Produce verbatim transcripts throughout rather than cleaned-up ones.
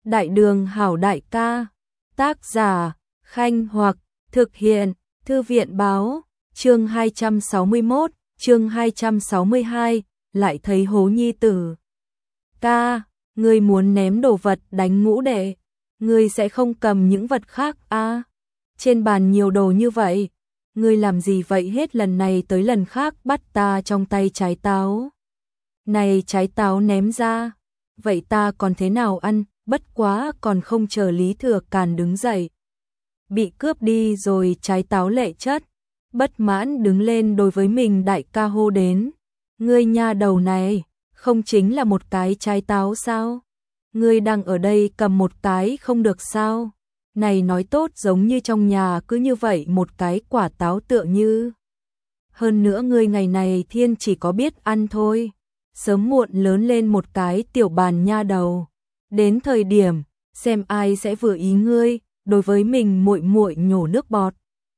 Đại đường hảo đại ca, tác giả, Khanh Hoặc, thực hiện, Thư viện báo, chương hai trăm sáu mươi mốt, chương hai trăm sáu mươi hai, lại thấy hố nhi tử. Ca, ngươi muốn ném đồ vật đánh ngũ đệ, ngươi sẽ không cầm những vật khác à? Trên bàn nhiều đồ như vậy, ngươi làm gì vậy hết lần này tới lần khác bắt ta trong tay trái táo. Này trái táo ném ra, vậy ta còn thế nào ăn, bất quá còn không chờ Lý Thừa Càn đứng dậy. Bị cướp đi rồi trái táo Lệ Chất, bất mãn đứng lên đối với mình đại ca hô đến. Ngươi nha đầu này, không chính là một cái trái táo sao? Ngươi đang ở đây cầm một cái không được sao? Này nói tốt giống như trong nhà cứ như vậy một cái quả táo tựa như. Hơn nữa ngươi ngày này thiên chỉ có biết ăn thôi. Sớm muộn lớn lên một cái tiểu bàn nha đầu. Đến thời điểm, xem ai sẽ vừa ý ngươi, đối với mình muội muội nhổ nước bọt.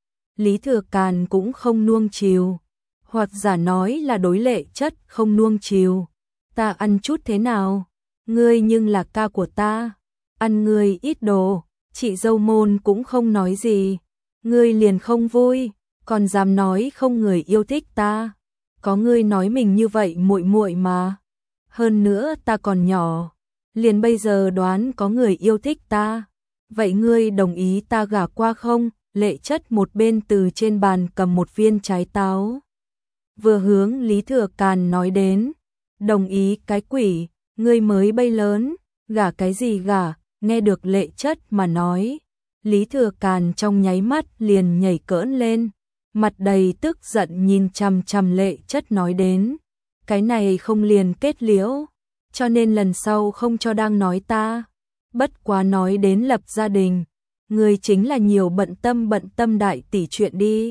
Lý Thừa Càn cũng không nuông chiều, hoặc giả nói là đối Lệ Chất không nuông chiều. Ta ăn chút thế nào? Ngươi nhưng là ca của ta, ăn ngươi ít đồ, chị dâu môn cũng không nói gì. Ngươi liền không vui, còn dám nói không người yêu thích ta. Có ngươi nói mình như vậy muội muội mà. Hơn nữa ta còn nhỏ, liền bây giờ đoán có người yêu thích ta. Vậy ngươi đồng ý ta gả qua không? Lệ Chất một bên từ trên bàn cầm một viên trái táo, vừa hướng Lý Thừa Càn nói đến. Đồng ý cái quỷ, ngươi mới bay lớn, gả cái gì gả? Nghe được Lệ Chất mà nói, Lý Thừa Càn trong nháy mắt liền nhảy cỡn lên, mặt đầy tức giận nhìn chằm chằm Lệ Chất nói đến. Cái này không liền kết liễu, cho nên lần sau không cho đang nói ta. Bất quá nói đến lập gia đình, người chính là nhiều bận tâm bận tâm đại tỷ chuyện đi.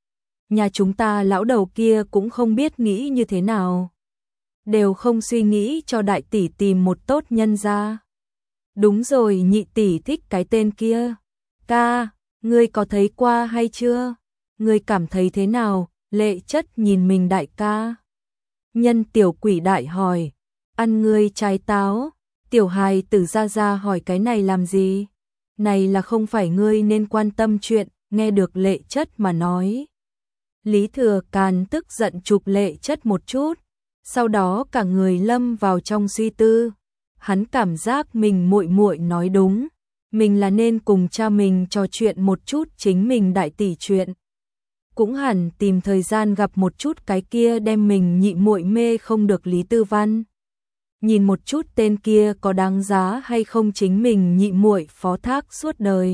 Nhà chúng ta lão đầu kia cũng không biết nghĩ như thế nào, đều không suy nghĩ cho đại tỷ tìm một tốt nhân ra. Đúng rồi, nhị tỷ thích cái tên kia. Ca, ngươi có thấy qua hay chưa? Ngươi cảm thấy thế nào? Lệ Chất nhìn mình đại ca. Nhân tiểu quỷ đại hỏi, ăn ngươi trái táo. Tiểu hài tử ra ra hỏi cái này làm gì? Này là không phải ngươi nên quan tâm chuyện, nghe được Lệ Chất mà nói. Lý Thừa Càn tức giận chụp Lệ Chất một chút, sau đó cả người lâm vào trong suy tư. Hắn cảm giác mình muội muội nói đúng, mình là nên cùng cha mình trò chuyện một chút chính mình đại tỷ chuyện. Cũng hẳn tìm thời gian gặp một chút cái kia đem mình nhị muội mê không được Lý Tư Văn. Nhìn một chút tên kia có đáng giá hay không chính mình nhị muội phó thác suốt đời.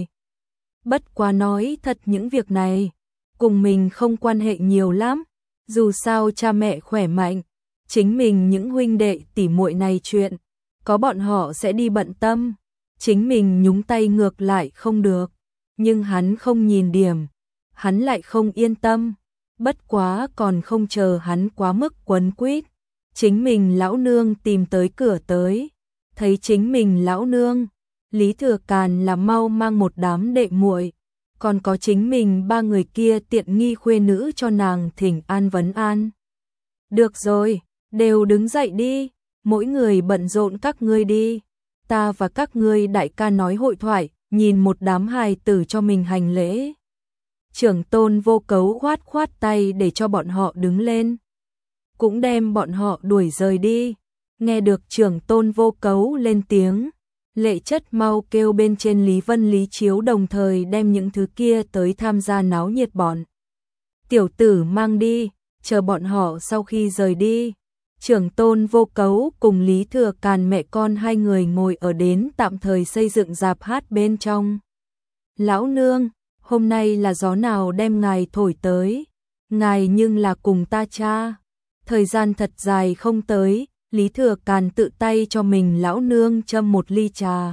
Bất quá nói thật những việc này, cùng mình không quan hệ nhiều lắm, dù sao cha mẹ khỏe mạnh, chính mình những huynh đệ tỷ muội này chuyện, có bọn họ sẽ đi bận tâm, chính mình nhúng tay ngược lại không được. Nhưng hắn không nhìn điểm, hắn lại không yên tâm, bất quá còn không chờ hắn quá mức quấn quýt. Chính mình lão nương tìm tới cửa tới, thấy chính mình lão nương, Lý Thừa Càn là mau mang một đám đệ muội, còn có chính mình ba người kia tiện nghi khuê nữ cho nàng thỉnh an vấn an. Được rồi, đều đứng dậy đi, mỗi người bận rộn các ngươi đi, ta và các ngươi đại ca nói hội thoại, nhìn một đám hài tử cho mình hành lễ. Trưởng tôn Vô Cấu khoát khoát tay để cho bọn họ đứng lên, cũng đem bọn họ đuổi rời đi. Nghe được trưởng tôn Vô Cấu lên tiếng, Lệ Chất mau kêu bên trên Lý Vân Lý Chiếu đồng thời đem những thứ kia tới tham gia náo nhiệt bọn. Tiểu tử mang đi, chờ bọn họ sau khi rời đi. Trưởng tôn Vô Cấu cùng Lý Thừa Càn mẹ con hai người ngồi ở đến tạm thời xây dựng rạp hát bên trong. Lão nương, hôm nay là gió nào đem ngài thổi tới? Ngài nhưng là cùng ta cha. Thời gian thật dài không tới, Lý Thừa Càn tự tay cho mình lão nương châm một ly trà,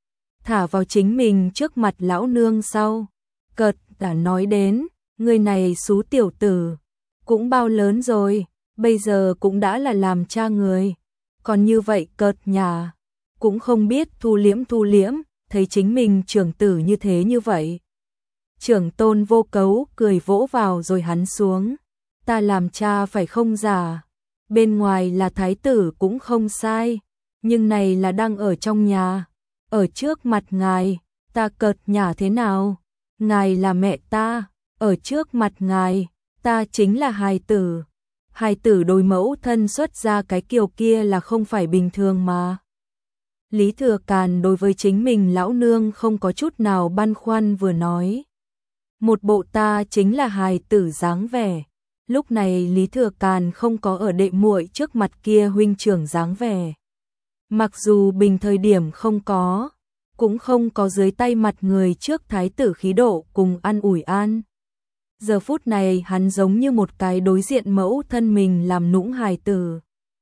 thả vào chính mình trước mặt lão nương sau. Cợt đã nói đến, người này xú tiểu tử, cũng bao lớn rồi, bây giờ cũng đã là làm cha người, còn như vậy cợt nhà, cũng không biết thu liễm thu liễm, thấy chính mình trưởng tử như thế như vậy. Trưởng tôn Vô Cấu cười vỗ vào rồi hắn xuống. Ta làm cha phải không giả, bên ngoài là thái tử cũng không sai, nhưng này là đang ở trong nhà, ở trước mặt ngài, ta cợt nhả thế nào? Ngài là mẹ ta, ở trước mặt ngài, ta chính là hài tử. Hài tử đối mẫu thân xuất ra cái kiểu kia là không phải bình thường mà. Lý Thừa Càn đối với chính mình lão nương không có chút nào băn khoăn vừa nói. Một bộ ta chính là hài tử dáng vẻ. Lúc này Lý Thừa Càn không có ở đệ muội trước mặt kia huynh trưởng dáng vẻ. Mặc dù bình thời điểm không có, cũng không có dưới tay mặt người trước thái tử khí độ cùng ăn ủi an. Giờ phút này hắn giống như một cái đối diện mẫu thân mình làm nũng hài tử.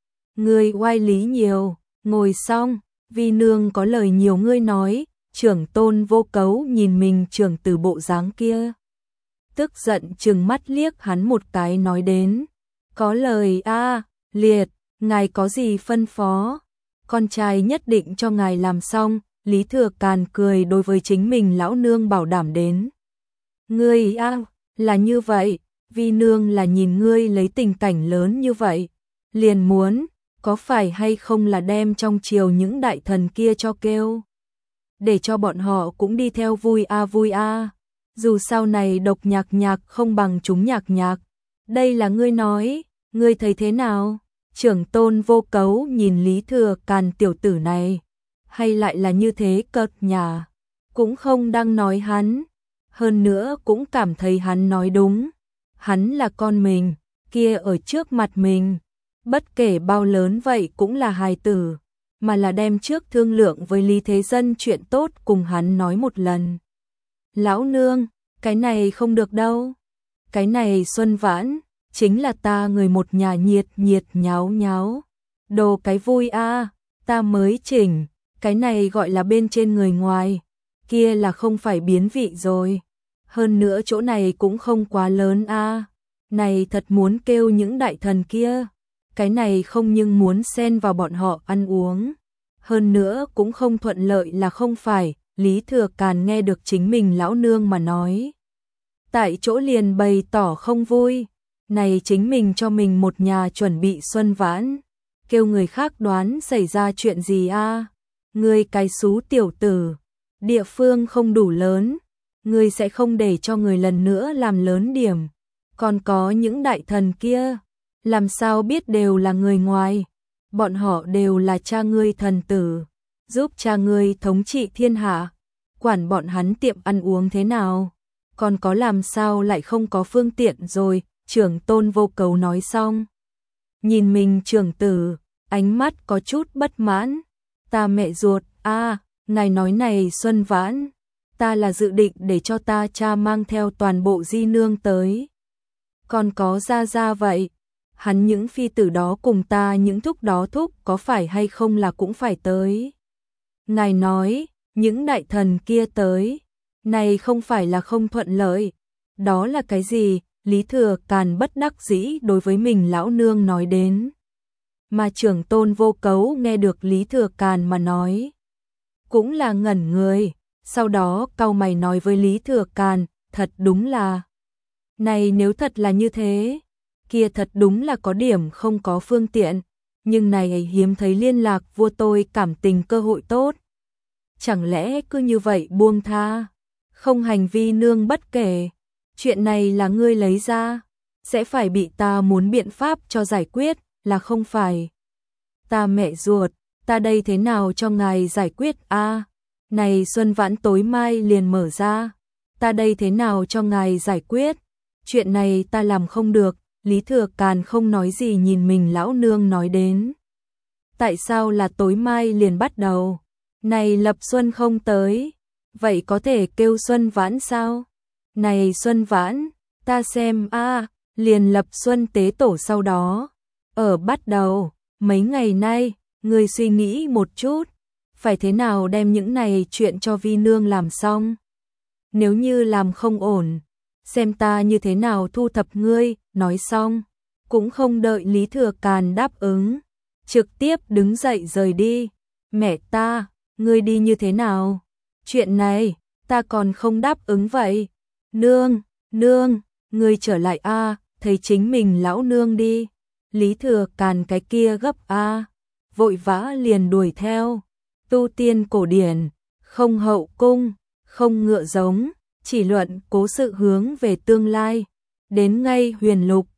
Ngươi oai lý nhiều, ngồi xong, vi nương có lời nhiều ngươi nói, trưởng tôn Vô Cấu nhìn mình trưởng tử bộ dáng kia. Tức giận trừng mắt liếc hắn một cái nói đến, có lời a liệt, ngài có gì phân phó, con trai nhất định cho ngài làm xong. Lý Thừa Càn cười đối với chính mình lão nương bảo đảm đến. Ngươi a là như vậy, vi nương là nhìn ngươi lấy tình cảnh lớn như vậy, liền muốn, có phải hay không là đem trong triều những đại thần kia cho kêu, để cho bọn họ cũng đi theo vui a vui a, dù sau này độc nhạc nhạc không bằng chúng nhạc nhạc, đây là ngươi nói, ngươi thấy thế nào? Trưởng tôn Vô Cấu nhìn Lý Thừa Càn tiểu tử này, hay lại là như thế cợt nhả, cũng không đang nói hắn. Hơn nữa cũng cảm thấy hắn nói đúng, hắn là con mình, kia ở trước mặt mình, bất kể bao lớn vậy cũng là hài tử, mà là đem trước thương lượng với Lý Thế Dân chuyện tốt cùng hắn nói một lần. Lão nương, cái này không được đâu, cái này Xuân Vãn, chính là ta người một nhà nhiệt nhiệt nháo nháo, đồ cái vui a, ta mới chỉnh, cái này gọi là bên trên người ngoài, kia là không phải biến vị rồi. Hơn nữa chỗ này cũng không quá lớn a. Này thật muốn kêu những đại thần kia, cái này không nhưng muốn xen vào bọn họ ăn uống. Hơn nữa cũng không thuận lợi là không phải, Lý Thừa Càn nghe được chính mình lão nương mà nói. Tại chỗ liền bày tỏ không vui, này chính mình cho mình một nhà chuẩn bị Xuân Vãn, kêu người khác đoán xảy ra chuyện gì a? Ngươi cái xú tiểu tử, địa phương không đủ lớn, ngươi sẽ không để cho người lần nữa làm lớn điểm. Còn có những đại thần kia, làm sao biết đều là người ngoài, bọn họ đều là cha ngươi thần tử, giúp cha ngươi thống trị thiên hạ, quản bọn hắn tiệm ăn uống thế nào, còn có làm sao lại không có phương tiện rồi. Trưởng tôn Vô Cấu nói xong, nhìn mình trưởng tử, ánh mắt có chút bất mãn. Ta mẹ ruột, a, ngài nói này Xuân Vãn, ta là dự định để cho ta cha mang theo toàn bộ di nương tới. Còn có ra ra vậy, hắn những phi tử đó cùng ta những thúc đó thúc có phải hay không là cũng phải tới. Ngài nói, những đại thần kia tới, này không phải là không thuận lợi, đó là cái gì? Lý Thừa Càn bất đắc dĩ đối với mình lão nương nói đến. Mà trưởng tôn Vô Cấu nghe được Lý Thừa Càn mà nói, cũng là ngẩn người, sau đó cau mày nói với Lý Thừa Càn, thật đúng là, này nếu thật là như thế, kia thật đúng là có điểm không có phương tiện, nhưng này hiếm thấy liên lạc vua tôi cảm tình cơ hội tốt. Chẳng lẽ cứ như vậy buông tha, không hành vi nương bất kể, chuyện này là ngươi lấy ra, sẽ phải bị ta muốn biện pháp cho giải quyết, là không phải. Ta mẹ ruột, ta đây thế nào cho ngài giải quyết a? À, này Xuân Vãn tối mai liền mở ra, ta đây thế nào cho ngài giải quyết? Chuyện này ta làm không được. Lý Thừa Càn không nói gì nhìn mình lão nương nói đến. Tại sao là tối mai liền bắt đầu? Này Lập Xuân không tới, vậy có thể kêu Xuân Vãn sao? Này Xuân Vãn, ta xem a, à, liền Lập Xuân tế tổ sau đó, ở bắt đầu, mấy ngày nay, ngươi suy nghĩ một chút, phải thế nào đem những này chuyện cho vi nương làm xong? Nếu như làm không ổn, xem ta như thế nào thu thập ngươi. Nói xong, cũng không đợi Lý Thừa Càn đáp ứng, trực tiếp đứng dậy rời đi. Mẹ ta, ngươi đi như thế nào? Chuyện này, ta còn không đáp ứng vậy. Nương, nương, ngươi trở lại a, à, thấy chính mình lão nương đi. Lý Thừa Càn cái kia gấp a, à, vội vã liền đuổi theo. Tu tiên cổ điển, không hậu cung, không ngựa giống, chỉ luận cố sự hướng về tương lai. Đến ngay huyền lục,